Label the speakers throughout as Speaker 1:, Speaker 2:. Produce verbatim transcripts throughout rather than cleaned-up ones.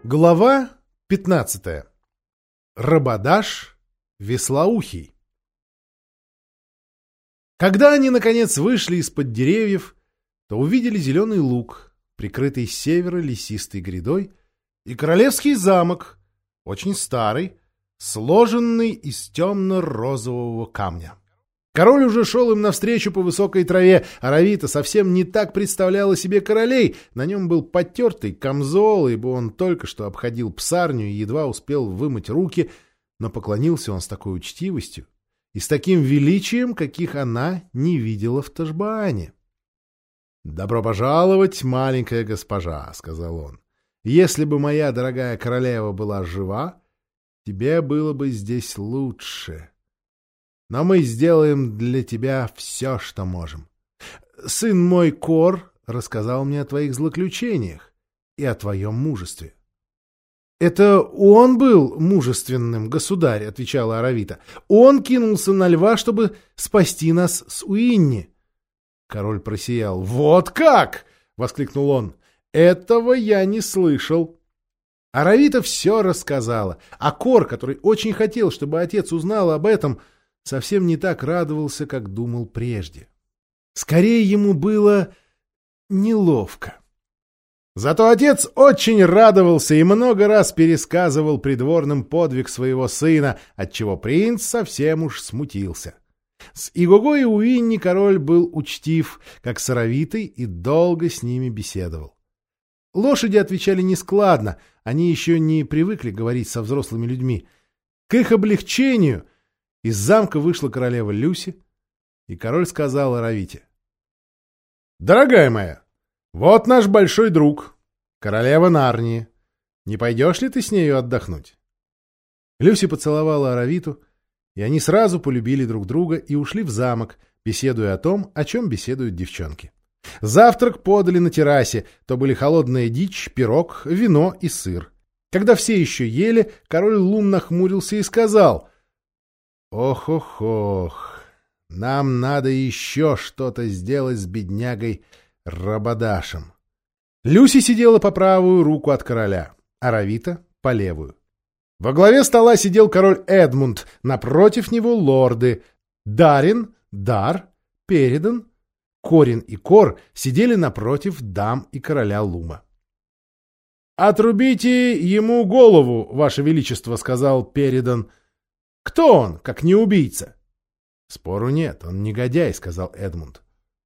Speaker 1: Глава пятнадцатая. Рабадаш Веслоухий. Когда они, наконец, вышли из-под деревьев, то увидели зеленый луг, прикрытый с севера лесистой грядой, и королевский замок, очень старый, сложенный из темно-розового камня. Король уже шел им навстречу по высокой траве, а Равита совсем не так представляла себе королей. На нем был потертый камзол, ибо он только что обходил псарню и едва успел вымыть руки, но поклонился он с такой учтивостью и с таким величием, каких она не видела в Ташбаане. «Добро пожаловать, маленькая госпожа», — сказал он. «Если бы моя дорогая королева была жива, тебе было бы здесь лучше. Но мы сделаем для тебя все, что можем. Сын мой Кор рассказал мне о твоих злоключениях и о твоем мужестве». «Это он был мужественным, государь», — отвечала Аравита. «Он кинулся на льва, чтобы спасти нас с Уинни». Король просиял. «Вот как!» — воскликнул он. «Этого я не слышал». Аравита все рассказала, а Кор, который очень хотел, чтобы отец узнал об этом, совсем не так радовался, как думал прежде. Скорее ему было неловко. Зато отец очень радовался и много раз пересказывал придворным подвиг своего сына, отчего принц совсем уж смутился. С Игого и Уинни король был учтив, как с Аравитой, и долго с ними беседовал. Лошади отвечали нескладно, они еще не привыкли говорить со взрослыми людьми. К их облегчению из замка вышла королева Люси, и король сказал Аравите: «Дорогая моя, вот наш большой друг, королева Нарнии. Не пойдешь ли ты с нею отдохнуть?» Люси поцеловала Аравиту, и они сразу полюбили друг друга и ушли в замок, беседуя о том, о чем беседуют девчонки. Завтрак подали на террасе, то были холодная дичь, пирог, вино и сыр. Когда все еще ели, король Лум нахмурился и сказал: «Ох-ох-ох, нам надо еще что-то сделать с беднягой Рабадашем». Люси сидела по правую руку от короля, а Равита — по левую. Во главе стола сидел король Эдмунд, напротив него лорды Дарин, Дар, Передан, Корин и Кор сидели напротив дам и короля Лума. «Отрубите ему голову, ваше величество», — сказал Передан. «Кто он, как не убийца?» «Спору нет, он негодяй», — сказал Эдмунд.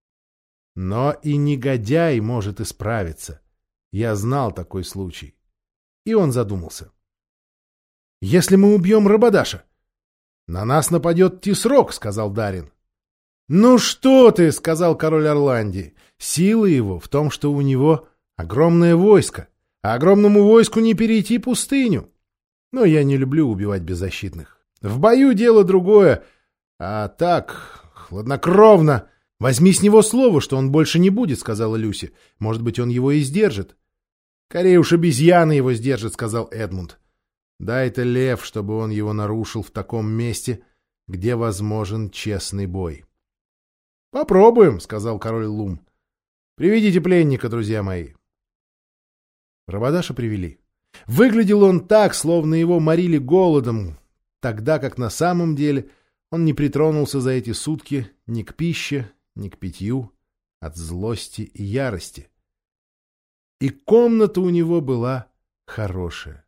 Speaker 1: «Но и негодяй может исправиться. Я знал такой случай». И он задумался. «Если мы убьем Рабадаша?» «На нас нападет Тисрок», — сказал Дарин. «Ну что ты», — сказал король Орландии. «Сила его в том, что у него огромное войско, а огромному войску не перейти пустыню. Но я не люблю убивать беззащитных. В бою дело другое, а так, хладнокровно. Возьми с него слово, что он больше не будет», — сказала Люси. «Может быть, он его и сдержит». «Скорее уж обезьяны его сдержат», — сказал Эдмунд. «Дай-то лев, чтобы он его нарушил в таком месте, где возможен честный бой». «Попробуем», — сказал король Лум. «Приведите пленника, друзья мои». Рабадаша привели. Выглядел он так, словно его морили голодом, тогда как на самом деле он не притронулся за эти сутки ни к пище, ни к питью, от злости и ярости. И комната у него была хорошая.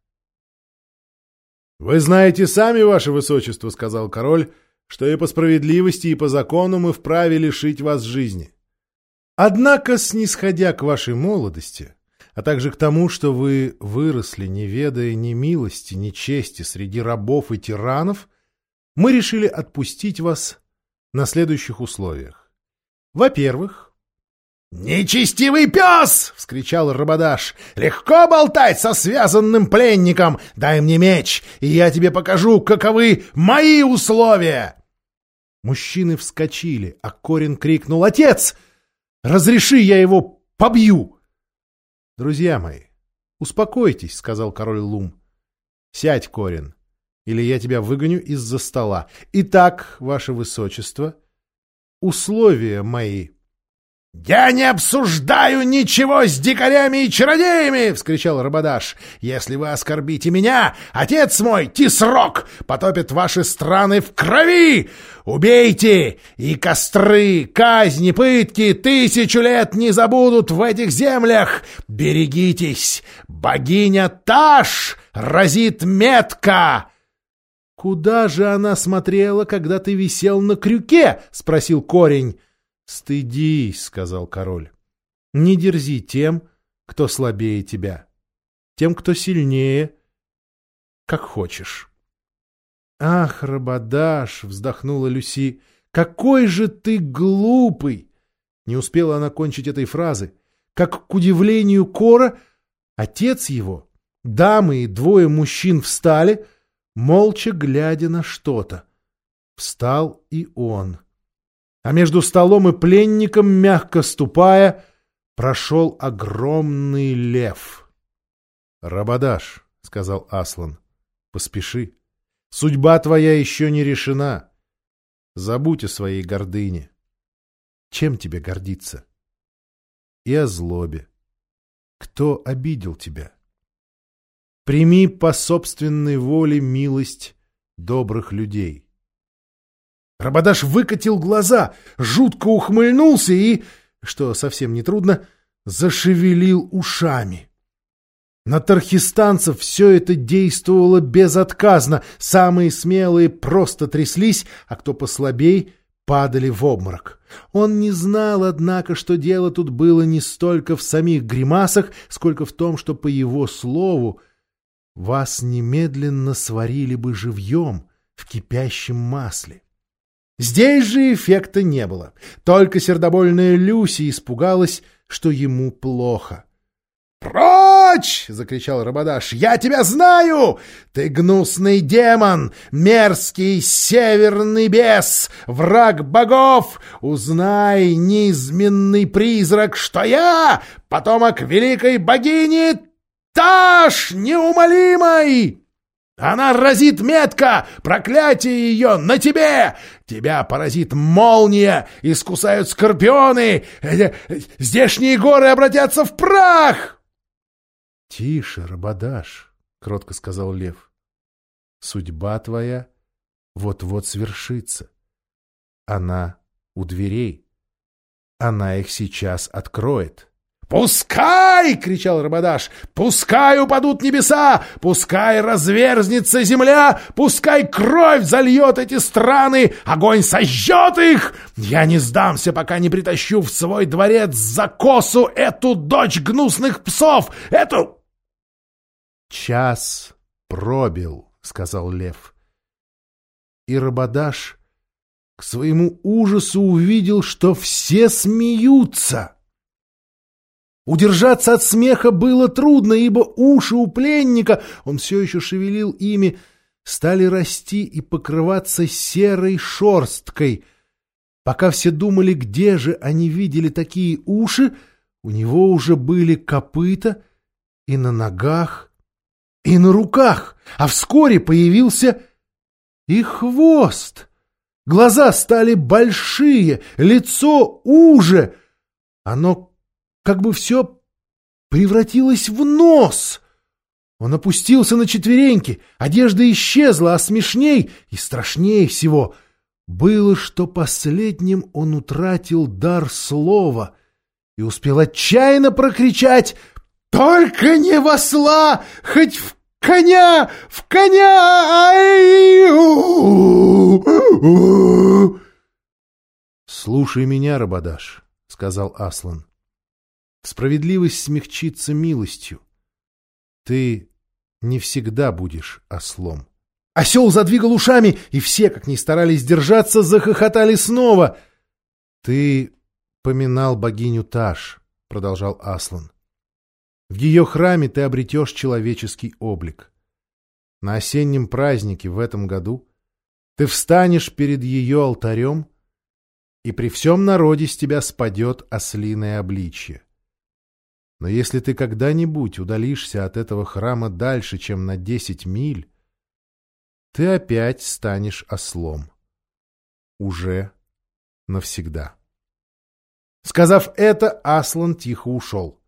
Speaker 1: «Вы знаете сами, ваше высочество, — сказал король, — что и по справедливости, и по закону мы вправе лишить вас жизни. Однако, снисходя к вашей молодости, а также к тому, что вы выросли, не ведая ни милости, ни чести среди рабов и тиранов, мы решили отпустить вас на следующих условиях. Во-первых, «Нечестивый пес!» — вскричал Рабадаш. «Легко болтать со связанным пленником! Дай мне меч, и я тебе покажу, каковы мои условия!» Мужчины вскочили, а Корин крикнул: «Отец! Разреши, я его побью!» «Друзья мои, успокойтесь», — сказал король Лум. «Сядь, Корин, или я тебя выгоню из-за стола. Итак, ваше высочество, условия мои». «Я не обсуждаю ничего с дикарями и чародеями!» — вскричал Рабадаш. «Если вы оскорбите меня, отец мой, Тисрок, потопит ваши страны в крови! Убейте! И костры, казни, пытки тысячу лет не забудут в этих землях! Берегитесь! Богиня Таш разит метко!» «Куда же она смотрела, когда ты висел на крюке?» — спросил Корень. «Стыдись», — сказал король. «Не дерзи тем, кто слабее тебя, тем, кто сильнее, как хочешь». «Ах, Рабадаш», — вздохнула Люси, — «какой же ты глупый!» Не успела она кончить этой фразы, как, к удивлению Кора, отец его, дамы и двое мужчин встали, молча глядя на что-то. Встал и он. А между столом и пленником, мягко ступая, прошел огромный лев. «Рабадаш», — сказал Аслан, — «поспеши. Судьба твоя еще не решена. Забудь о своей гордыне. Чем тебе гордиться? И о злобе. Кто обидел тебя? Прими по собственной воле милость добрых людей». Рабадаш выкатил глаза, жутко ухмыльнулся и, что совсем нетрудно, зашевелил ушами. На тархистанцев все это действовало безотказно. Самые смелые просто тряслись, а кто послабей, падали в обморок. Он не знал, однако, что дело тут было не столько в самих гримасах, сколько в том, что, по его слову, вас немедленно сварили бы живьем в кипящем масле. Здесь же эффекта не было. Только сердобольная Люси испугалась, что ему плохо. «Прочь!» — закричал Рабадаш. «Я тебя знаю! Ты гнусный демон, мерзкий северный бес, враг богов! Узнай, низменный призрак, что я потомок великой богини Таш неумолимой! Она разит метко! Проклятие ее на тебе! Тебя поразит молния! Искусают скорпионы! Здешние горы обратятся в прах!» «Тише, Рабадаш», — кротко сказал лев. «Судьба твоя вот-вот свершится. Она у дверей. Она их сейчас откроет». «Пускай!» — кричал Рабадаш. «Пускай упадут небеса! Пускай разверзнется земля! Пускай кровь зальет эти страны! Огонь сожжет их! Я не сдамся, пока не притащу в свой дворец за косу эту дочь гнусных псов! Эту...» «Час пробил», — сказал лев. И Рабадаш к своему ужасу увидел, что все смеются. Удержаться от смеха было трудно, ибо уши у пленника, он все еще шевелил ими, стали расти и покрываться серой шерсткой. Пока все думали, где же они видели такие уши, у него уже были копыта и на ногах, и на руках, а вскоре появился и хвост. Глаза стали большие, лицо уже. Оно как бы все превратилось в нос. Он опустился на четвереньки, одежда исчезла, а смешней и страшнее всего было, что последним он утратил дар слова и успел отчаянно прокричать: «Только не в осла, хоть в коня, в коня! Ай-у-у-у-у!» «Слушай меня, Рабадаш», — сказал Аслан. «Справедливость смягчится милостью. Ты не всегда будешь ослом». Осел задвигал ушами, и все, как ни старались держаться, захохотали снова. «Ты поминал богиню Таш», — продолжал Аслан. «В ее храме ты обретешь человеческий облик. На осеннем празднике в этом году ты встанешь перед ее алтарем, и при всем народе с тебя спадет ослиное обличье. Но если ты когда-нибудь удалишься от этого храма дальше, чем на десять миль, ты опять станешь ослом. Уже навсегда». Сказав это, Аслан тихо ушел.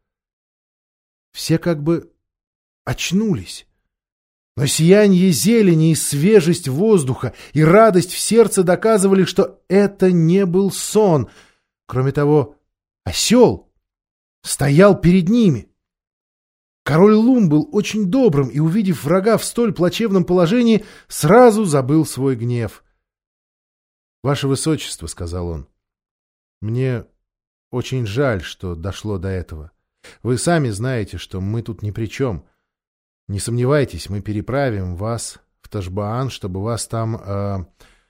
Speaker 1: Все как бы очнулись. Но сияние зелени и свежесть воздуха и радость в сердце доказывали, что это не был сон. Кроме того, осел стоял перед ними. Король Лум был очень добрым и, увидев врага в столь плачевном положении, сразу забыл свой гнев. — Ваше Высочество, — сказал он, — мне очень жаль, что дошло до этого. Вы сами знаете, что мы тут ни при чем. Не сомневайтесь, мы переправим вас в Ташбаан, чтобы вас там э,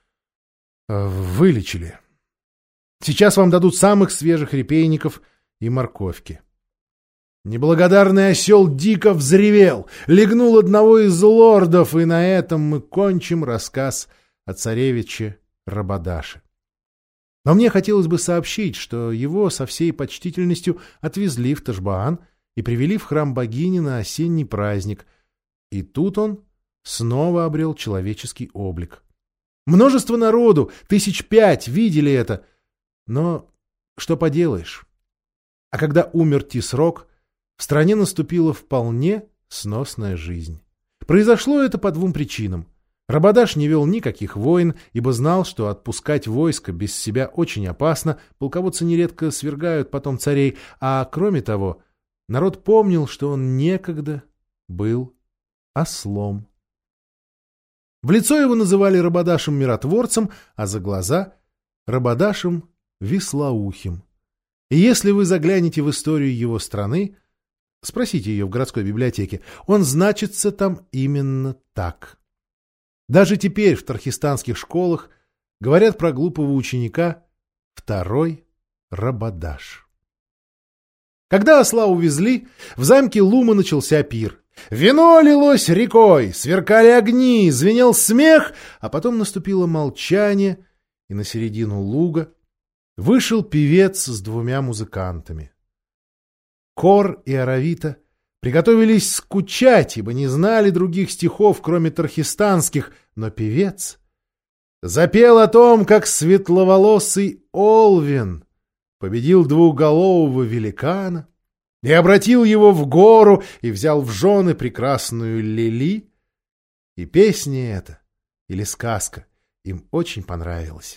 Speaker 1: э, вылечили. Сейчас вам дадут самых свежих репейников и морковки. Неблагодарный осел дико взревел, легнул одного из лордов, и на этом мы кончим рассказ о царевиче Рабадаше. Но мне хотелось бы сообщить, что его со всей почтительностью отвезли в Ташбаан и привели в храм богини на осенний праздник, и тут он снова обрел человеческий облик. Множество народу, тысяч пять, видели это, но что поделаешь. А когда умер Тисрок, в стране наступила вполне сносная жизнь. Произошло это по двум причинам. Рабадаш не вел никаких войн, ибо знал, что отпускать войско без себя очень опасно, полководцы нередко свергают потом царей, а кроме того, народ помнил, что он некогда был ослом. В лицо его называли Рабадашем-миротворцем, а за глаза — Рабадашем-веслоухим. И если вы заглянете в историю его страны, спросите ее в городской библиотеке, он значится там именно так. Даже теперь в тархистанских школах говорят про глупого ученика «второй Рабадаш». Когда осла увезли, в замке Лума начался пир. Вино лилось рекой, сверкали огни, звенел смех, а потом наступило молчание, и на середину луга вышел певец с двумя музыкантами. Кор и Аравита приготовились скучать, ибо не знали других стихов, кроме тархистанских, но певец запел о том, как светловолосый Олвин победил двухголового великана и обратил его в гору и взял в жены прекрасную Лили, и песня эта, или сказка, им очень понравилась.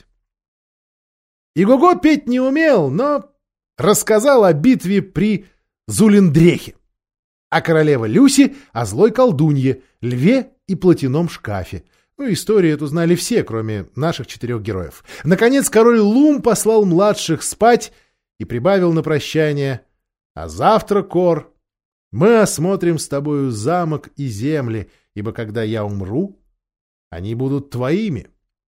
Speaker 1: Игого петь не умел, но рассказал о битве при Зулиндрехе, а королева Люси — о злой колдунье, льве и платяном шкафе. Ну, историю эту знали все, кроме наших четырех героев. Наконец король Лум послал младших спать и прибавил на прощание: «А завтра, Кор, мы осмотрим с тобою замок и земли, ибо когда я умру, они будут твоими».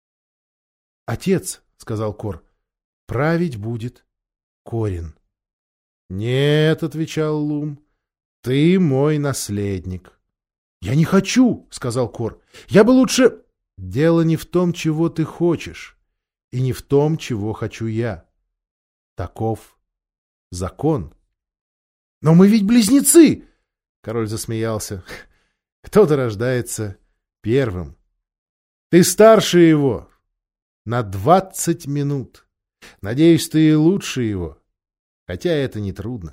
Speaker 1: «Отец, — сказал Кор, — править будет Корин». «Нет, — отвечал Лум, — ты мой наследник». «Я не хочу, — сказал Кор, — я бы лучше...» «Дело не в том, чего ты хочешь, и не в том, чего хочу я. Таков закон». «Но мы ведь близнецы!» — король засмеялся. «Кто-то рождается первым. Ты старше его на двадцать минут. Надеюсь, ты и лучше его, хотя это нетрудно».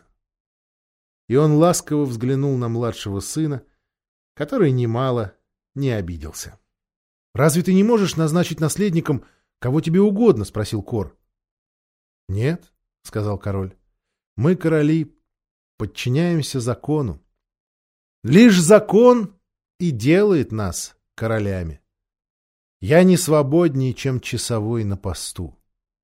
Speaker 1: И он ласково взглянул на младшего сына, который немало не обиделся. «Разве ты не можешь назначить наследником кого тебе угодно?» — спросил Кор. «Нет, — сказал король, — мы, короли, подчиняемся закону. Лишь закон и делает нас королями. Я не свободнее, чем часовой на посту».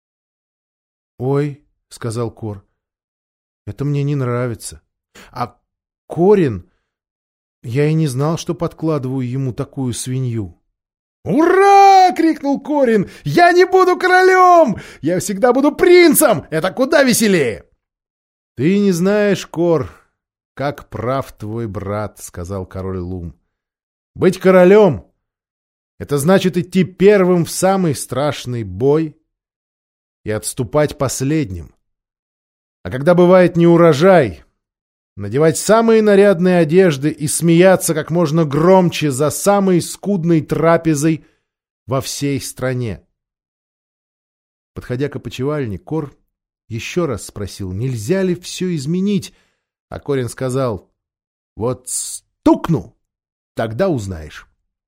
Speaker 1: «Ой, — сказал Кор, — это мне не нравится. А Корин... Я и не знал, что подкладываю ему такую свинью». «Ура!» — крикнул Корин. «Я не буду королем! Я всегда буду принцем! Это куда веселее!» «Ты не знаешь, Кор, как прав твой брат, — сказал король Лум. Быть королем — это значит идти первым в самый страшный бой и отступать последним. А когда бывает неурожай, надевать самые нарядные одежды и смеяться как можно громче за самой скудной трапезой во всей стране». Подходя к опочивальне, Кор еще раз спросил, нельзя ли все изменить, а Корин сказал: «Вот стукну, тогда узнаешь».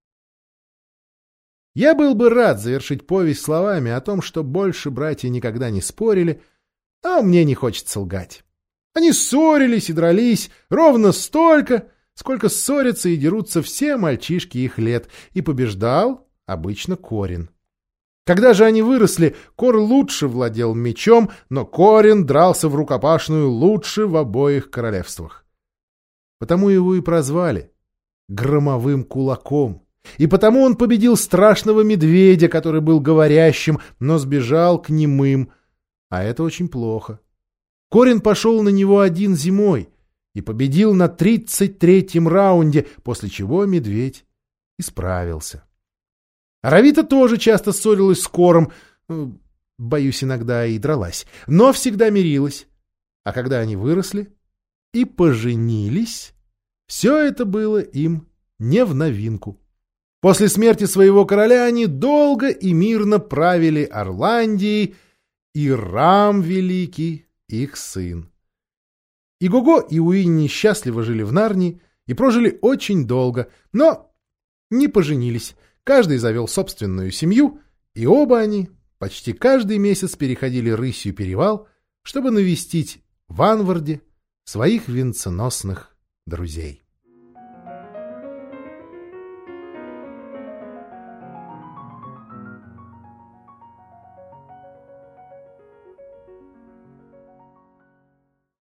Speaker 1: Я был бы рад завершить повесть словами о том, что больше братья никогда не спорили, а мне не хочется лгать. Они ссорились и дрались ровно столько, сколько ссорятся и дерутся все мальчишки их лет, и побеждал обычно Корин. Когда же они выросли, Кор лучше владел мечом, но Корин дрался в рукопашную лучше в обоих королевствах. Потому его и прозвали Громовым Кулаком, и потому он победил страшного медведя, который был говорящим, но сбежал к немым, а это очень плохо. Корин пошел на него один зимой и победил на тридцать третьем раунде, после чего медведь исправился. Аравита тоже часто ссорилась с Кором, боюсь, иногда и дралась, но всегда мирилась. А когда они выросли и поженились, все это было им не в новинку. После смерти своего короля они долго и мирно правили Орландией, и Рам Великий, их сын. И Гого, и Уинни счастливо жили в Нарнии и прожили очень долго, но не поженились. Каждый завел собственную семью, и оба они почти каждый месяц переходили рысью перевал, чтобы навестить в Анварде своих венценосных друзей.